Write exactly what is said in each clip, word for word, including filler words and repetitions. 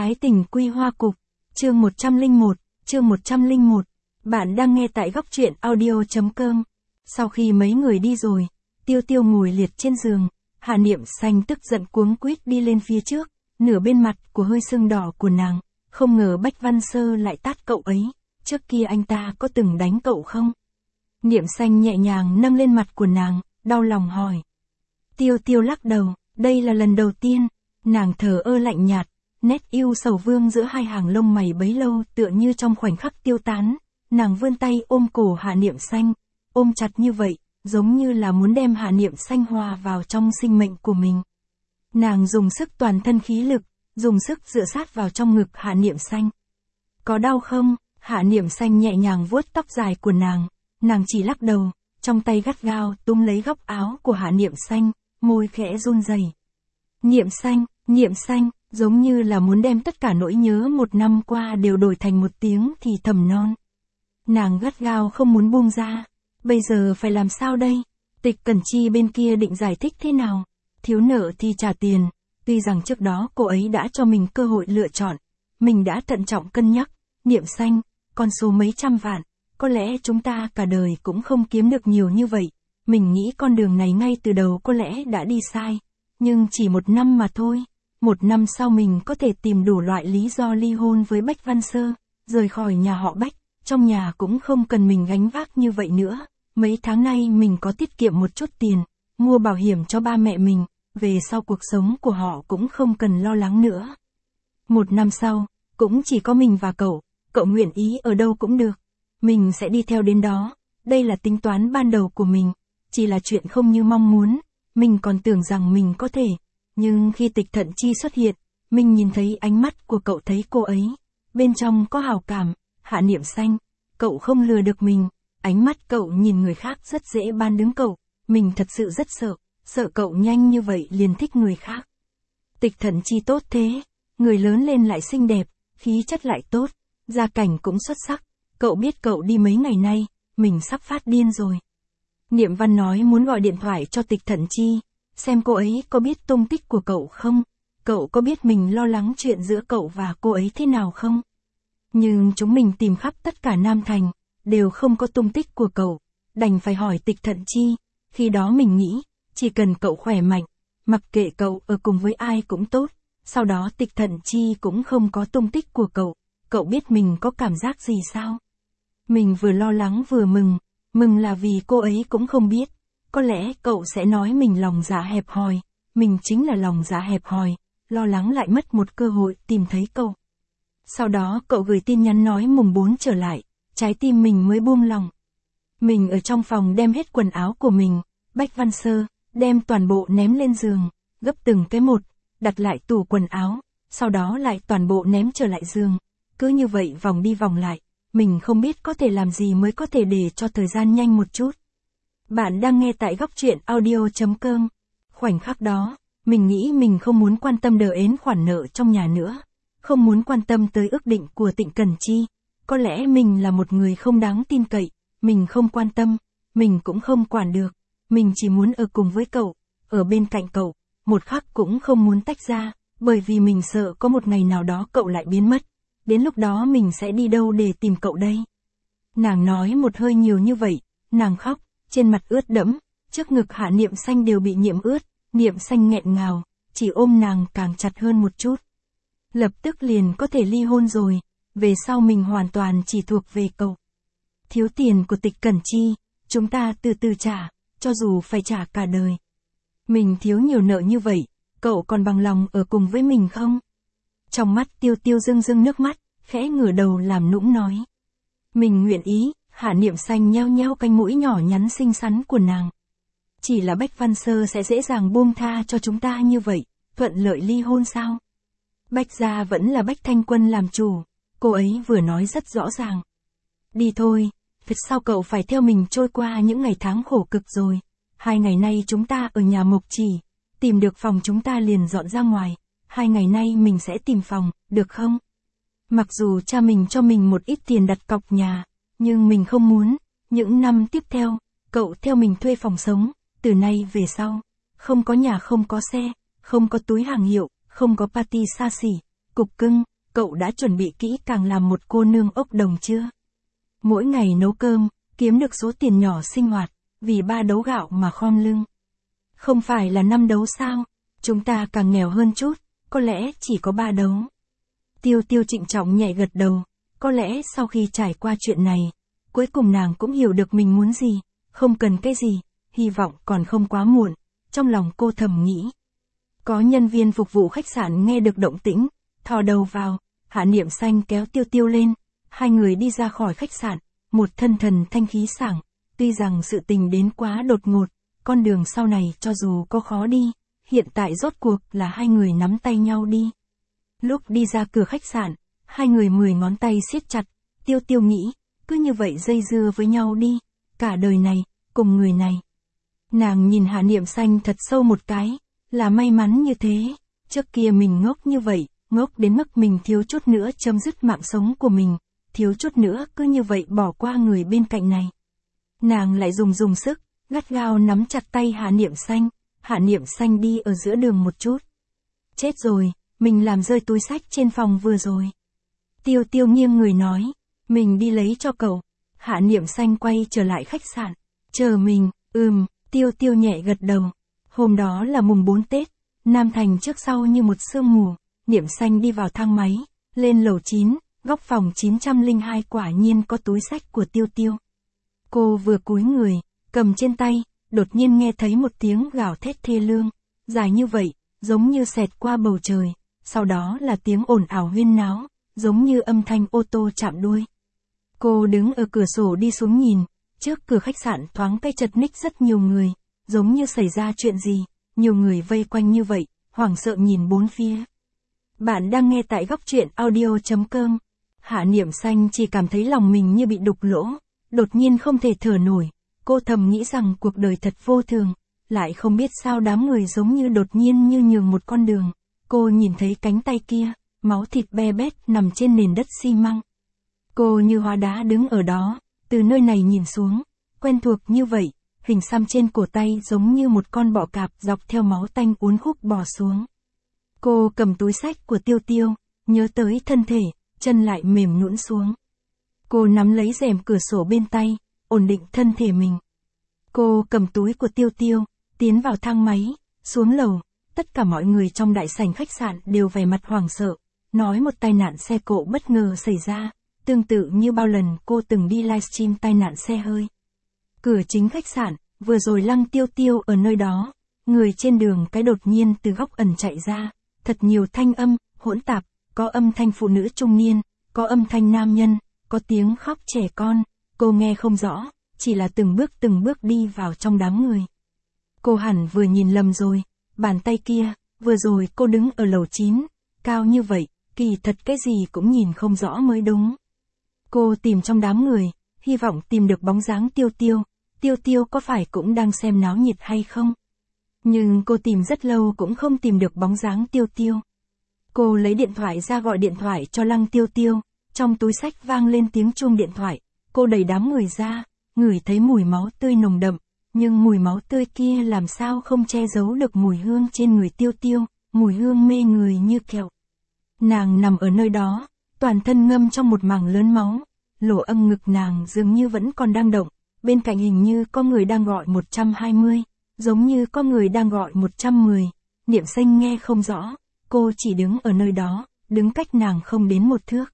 Ái tình quy hoa cục, chương một trăm lẻ một, chương một trăm lẻ một. Bạn đang nghe tại góc truyện audio.com. Sau khi mấy người đi rồi, Tiêu Tiêu ngồi liệt trên giường, Hạ Niệm Xanh tức giận cuống quýt đi lên phía trước, nửa bên mặt của hơi sưng đỏ của nàng, không ngờ Bách Văn Sơ lại tát cậu ấy, trước kia anh ta có từng đánh cậu không? Niệm Xanh nhẹ nhàng nâng lên mặt của nàng, đau lòng hỏi. Tiêu Tiêu lắc đầu, đây là lần đầu tiên, nàng thờ ơ lạnh nhạt, nét yêu sầu vương giữa hai hàng lông mày bấy lâu tựa như trong khoảnh khắc tiêu tán, nàng vươn tay ôm cổ Hạ Niệm Xanh, ôm chặt như vậy, giống như là muốn đem Hạ Niệm Xanh hòa vào trong sinh mệnh của mình. Nàng dùng sức toàn thân khí lực, dùng sức dựa sát vào trong ngực Hạ Niệm Xanh. Có đau không? Hạ Niệm Xanh nhẹ nhàng vuốt tóc dài của nàng, nàng chỉ lắc đầu, trong tay gắt gao túm lấy góc áo của Hạ Niệm Xanh, môi khẽ run rẩy. Niệm Xanh, Niệm Xanh, giống như là muốn đem tất cả nỗi nhớ một năm qua đều đổi thành một tiếng thì thầm non. Nàng gắt gao không muốn buông ra, bây giờ phải làm sao đây? Tịch Cẩn Chi bên kia định giải thích thế nào? Thiếu nợ thì trả tiền, tuy rằng trước đó cô ấy đã cho mình cơ hội lựa chọn, mình đã thận trọng cân nhắc, Niệm Xanh, con số mấy trăm vạn, có lẽ chúng ta cả đời cũng không kiếm được nhiều như vậy, mình nghĩ con đường này ngay từ đầu có lẽ đã đi sai, nhưng chỉ một năm mà thôi, một năm sau mình có thể tìm đủ loại lý do ly hôn với Bách Văn Sơ, rời khỏi nhà họ Bách, trong nhà cũng không cần mình gánh vác như vậy nữa, mấy tháng nay mình có tiết kiệm một chút tiền, mua bảo hiểm cho ba mẹ mình, về sau cuộc sống của họ cũng không cần lo lắng nữa. Một năm sau, cũng chỉ có mình và cậu, cậu nguyện ý ở đâu cũng được, mình sẽ đi theo đến đó, đây là tính toán ban đầu của mình, chỉ là chuyện không như mong muốn, mình còn tưởng rằng mình có thể, nhưng khi Tịch Thận Chi xuất hiện, mình nhìn thấy ánh mắt của cậu, thấy cô ấy, bên trong có hào cảm, Hạ Niệm Xanh, cậu không lừa được mình, ánh mắt cậu nhìn người khác rất dễ ban đứng cậu, mình thật sự rất sợ, sợ cậu nhanh như vậy liền thích người khác. Tịch Thận Chi tốt thế, người lớn lên lại xinh đẹp, khí chất lại tốt, gia cảnh cũng xuất sắc, cậu biết cậu đi mấy ngày nay, mình sắp phát điên rồi. Niệm Văn nói muốn gọi điện thoại cho Tịch Thận Chi, xem cô ấy có biết tung tích của cậu không, cậu có biết mình lo lắng chuyện giữa cậu và cô ấy thế nào không? Nhưng chúng mình tìm khắp tất cả Nam Thành, đều không có tung tích của cậu, đành phải hỏi Tịch Thận Chi, khi đó mình nghĩ, chỉ cần cậu khỏe mạnh, mặc kệ cậu ở cùng với ai cũng tốt, sau đó Tịch Thận Chi cũng không có tung tích của cậu, cậu biết mình có cảm giác gì sao? Mình vừa lo lắng vừa mừng, mừng là vì cô ấy cũng không biết, có lẽ cậu sẽ nói mình lòng dạ hẹp hòi, mình chính là lòng dạ hẹp hòi, lo lắng lại mất một cơ hội tìm thấy cậu. Sau đó cậu gửi tin nhắn nói mùng bốn trở lại, trái tim mình mới buông lòng. Mình ở trong phòng đem hết quần áo của mình, Bách Văn Sơ, đem toàn bộ ném lên giường, gấp từng cái một, đặt lại tủ quần áo, sau đó lại toàn bộ ném trở lại giường. Cứ như vậy vòng đi vòng lại, mình không biết có thể làm gì mới có thể để cho thời gian nhanh một chút. Bạn đang nghe tại góc truyện audio.com. Khoảnh khắc đó, mình nghĩ mình không muốn quan tâm đờ ến khoản nợ trong nhà nữa, không muốn quan tâm tới ước định của Tịnh Cẩn Chi. Có lẽ mình là một người không đáng tin cậy, mình không quan tâm, mình cũng không quản được, mình chỉ muốn ở cùng với cậu, ở bên cạnh cậu, một khắc cũng không muốn tách ra, bởi vì mình sợ có một ngày nào đó cậu lại biến mất, đến lúc đó mình sẽ đi đâu để tìm cậu đây? Nàng nói một hơi nhiều như vậy, nàng khóc, trên mặt ướt đẫm, trước ngực Hạ Niệm Xanh đều bị nhiễm ướt, Niệm Xanh nghẹn ngào, chỉ ôm nàng càng chặt hơn một chút. Lập tức liền có thể ly hôn rồi, về sau mình hoàn toàn chỉ thuộc về cậu. Thiếu tiền của Tịch Cẩn Chi, chúng ta từ từ trả, cho dù phải trả cả đời. Mình thiếu nhiều nợ như vậy, cậu còn bằng lòng ở cùng với mình không? Trong mắt Tiêu Tiêu rưng rưng nước mắt, khẽ ngửa đầu làm nũng nói. Mình nguyện ý, Hạ Niệm Xanh nheo nheo cánh mũi nhỏ nhắn xinh xắn của nàng. Chỉ là Bách Văn Sơ sẽ dễ dàng buông tha cho chúng ta như vậy, thuận lợi ly hôn sao? Bách gia vẫn là Bách Thanh Quân làm chủ, cô ấy vừa nói rất rõ ràng. Đi thôi, thật sao cậu phải theo mình trôi qua những ngày tháng khổ cực rồi. Hai ngày nay chúng ta ở nhà Mộc Chỉ, tìm được phòng chúng ta liền dọn ra ngoài. Hai ngày nay mình sẽ tìm phòng, được không? Mặc dù cha mình cho mình một ít tiền đặt cọc nhà, nhưng mình không muốn. Những năm tiếp theo, cậu theo mình thuê phòng sống, từ nay về sau. Không có nhà, không có xe, không có túi hàng hiệu, không có party xa xỉ, cục cưng, cậu đã chuẩn bị kỹ càng làm một cô nương ốc đồng chưa? Mỗi ngày nấu cơm, kiếm được số tiền nhỏ sinh hoạt, vì ba đấu gạo mà khom lưng. Không phải là năm đấu sao? Chúng ta càng nghèo hơn chút, có lẽ chỉ có ba đấu. Tiêu Tiêu trịnh trọng nhẹ gật đầu, có lẽ sau khi trải qua chuyện này, cuối cùng nàng cũng hiểu được mình muốn gì, không cần cái gì, hy vọng còn không quá muộn, trong lòng cô thầm nghĩ. Có nhân viên phục vụ khách sạn nghe được động tĩnh, thò đầu vào, Hạ Niệm Xanh kéo Tiêu Tiêu lên, hai người đi ra khỏi khách sạn, một thân thần thanh khí sảng, tuy rằng sự tình đến quá đột ngột, con đường sau này cho dù có khó đi, hiện tại rốt cuộc là hai người nắm tay nhau đi. Lúc đi ra cửa khách sạn, hai người mười ngón tay siết chặt, Tiêu Tiêu nghĩ, cứ như vậy dây dưa với nhau đi, cả đời này, cùng người này. Nàng nhìn Hạ Niệm Xanh thật sâu một cái, là may mắn như thế, trước kia mình ngốc như vậy, ngốc đến mức mình thiếu chút nữa chấm dứt mạng sống của mình, thiếu chút nữa cứ như vậy bỏ qua người bên cạnh này. Nàng lại dùng dùng sức, gắt gao nắm chặt tay Hạ Niệm Xanh, Hạ Niệm Xanh đi ở giữa đường một chút. Chết rồi, mình làm rơi túi xách trên phòng vừa rồi. Tiêu Tiêu nghiêng người nói, mình đi lấy cho cậu. Hạ Niệm Xanh quay trở lại khách sạn, chờ mình, ừm, Tiêu Tiêu nhẹ gật đầu. Hôm đó là mùng bốn Tết, Nam Thành trước sau như một sương mù, Niệm Xanh đi vào thang máy, lên lầu chín, góc phòng chín không hai quả nhiên có túi xách của Tiêu Tiêu. Cô vừa cúi người, cầm trên tay, đột nhiên nghe thấy một tiếng gào thét thê lương, dài như vậy, giống như xẹt qua bầu trời, sau đó là tiếng ồn ào huyên náo, giống như âm thanh ô tô chạm đuôi. Cô đứng ở cửa sổ đi xuống nhìn, trước cửa khách sạn thoáng cái chật ních rất nhiều người, giống như xảy ra chuyện gì, nhiều người vây quanh như vậy, hoảng sợ nhìn bốn phía. Bạn đang nghe tại góc truyện audio chấm com. Hạ Niệm Xanh chỉ cảm thấy lòng mình như bị đục lỗ, đột nhiên không thể thở nổi, cô thầm nghĩ rằng cuộc đời thật vô thường, lại không biết sao đám người giống như đột nhiên như nhường một con đường. Cô nhìn thấy cánh tay kia, máu thịt be bét nằm trên nền đất xi măng. Cô như hóa đá đứng ở đó, từ nơi này nhìn xuống, quen thuộc như vậy, hình xăm trên cổ tay giống như một con bọ cạp dọc theo máu tanh uốn khúc bò xuống. Cô cầm túi xách của Tiêu Tiêu, nhớ tới thân thể, chân lại mềm nhũn xuống. Cô nắm lấy rèm cửa sổ bên tay, ổn định thân thể mình. Cô cầm túi của Tiêu Tiêu, tiến vào thang máy, xuống lầu, tất cả mọi người trong đại sảnh khách sạn đều vẻ mặt hoảng sợ, nói một tai nạn xe cộ bất ngờ xảy ra, tương tự như bao lần cô từng đi livestream tai nạn xe hơi. Cửa chính khách sạn, vừa rồi Lăng Tiêu Tiêu ở nơi đó, người trên đường cái đột nhiên từ góc ẩn chạy ra, thật nhiều thanh âm, hỗn tạp, có âm thanh phụ nữ trung niên, có âm thanh nam nhân, có tiếng khóc trẻ con, cô nghe không rõ, chỉ là từng bước từng bước đi vào trong đám người. Cô hẳn vừa nhìn lầm rồi, bàn tay kia, vừa rồi cô đứng ở lầu chín, cao như vậy, kỳ thật cái gì cũng nhìn không rõ mới đúng. Cô tìm trong đám người, hy vọng tìm được bóng dáng Tiêu Tiêu, Tiêu Tiêu có phải cũng đang xem náo nhiệt hay không? Nhưng cô tìm rất lâu cũng không tìm được bóng dáng Tiêu Tiêu. Cô lấy điện thoại ra gọi điện thoại cho Lăng Tiêu Tiêu, trong túi xách vang lên tiếng chuông điện thoại, cô đẩy đám người ra, ngửi thấy mùi máu tươi nồng đậm, nhưng mùi máu tươi kia làm sao không che giấu được mùi hương trên người Tiêu Tiêu, mùi hương mê người như kẹo. Nàng nằm ở nơi đó, toàn thân ngâm trong một mảng lớn máu, lỗ âm ngực nàng dường như vẫn còn đang động, bên cạnh hình như có người đang gọi một trăm hai mươi, giống như có người đang gọi một trăm mười, Niệm Xanh nghe không rõ, cô chỉ đứng ở nơi đó, đứng cách nàng không đến một thước.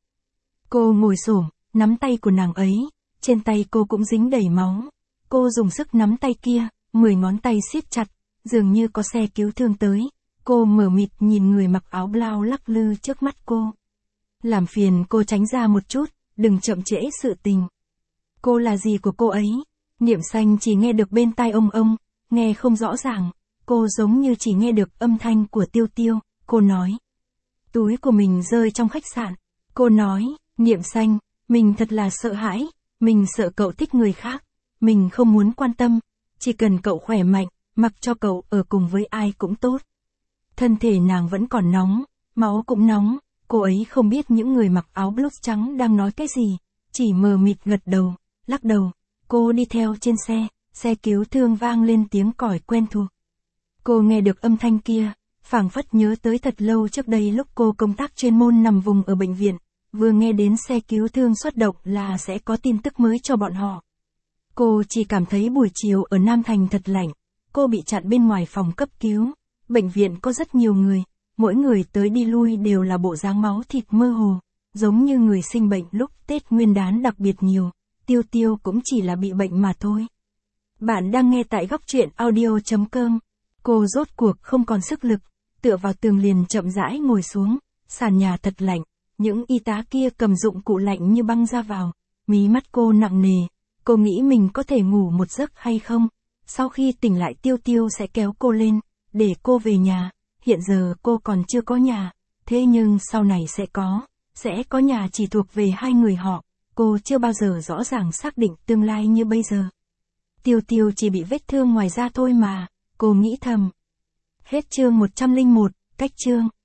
Cô ngồi xổm, nắm tay của nàng ấy, trên tay cô cũng dính đầy máu. Cô dùng sức nắm tay kia, mười ngón tay siết chặt, dường như có xe cứu thương tới. Cô mờ mịt nhìn người mặc áo blau lắc lư trước mắt cô. Làm phiền cô tránh ra một chút, đừng chậm trễ sự tình. Cô là gì của cô ấy? Niệm Xanh chỉ nghe được bên tai ông ông, nghe không rõ ràng. Cô giống như chỉ nghe được âm thanh của Tiêu Tiêu, cô nói. Túi của mình rơi trong khách sạn. Cô nói, Niệm Xanh, mình thật là sợ hãi, mình sợ cậu thích người khác, mình không muốn quan tâm, chỉ cần cậu khỏe mạnh, mặc cho cậu ở cùng với ai cũng tốt. Thân thể nàng vẫn còn nóng, máu cũng nóng, cô ấy không biết những người mặc áo blues trắng đang nói cái gì, chỉ mờ mịt gật đầu, lắc đầu. Cô đi theo trên xe, xe cứu thương vang lên tiếng còi quen thuộc. Cô nghe được âm thanh kia, phảng phất nhớ tới thật lâu trước đây lúc cô công tác chuyên môn nằm vùng ở bệnh viện, vừa nghe đến xe cứu thương xuất động là sẽ có tin tức mới cho bọn họ. Cô chỉ cảm thấy buổi chiều ở Nam Thành thật lạnh, cô bị chặn bên ngoài phòng cấp cứu, bệnh viện có rất nhiều người, mỗi người tới đi lui đều là bộ dáng máu thịt mơ hồ, giống như người sinh bệnh lúc Tết Nguyên đán đặc biệt nhiều, Tiêu Tiêu cũng chỉ là bị bệnh mà thôi. Bạn đang nghe tại góc truyện audio.com. Cô rốt cuộc không còn sức lực, tựa vào tường liền chậm rãi ngồi xuống, sàn nhà thật lạnh, những y tá kia cầm dụng cụ lạnh như băng ra vào, mí mắt cô nặng nề, cô nghĩ mình có thể ngủ một giấc hay không, sau khi tỉnh lại Tiêu Tiêu sẽ kéo cô lên, để cô về nhà, hiện giờ cô còn chưa có nhà, thế nhưng sau này sẽ có, sẽ có nhà chỉ thuộc về hai người họ, cô chưa bao giờ rõ ràng xác định tương lai như bây giờ. Tiêu Tiêu chỉ bị vết thương ngoài da thôi mà, cô nghĩ thầm. Hết chương một trăm lẻ một, cách chương.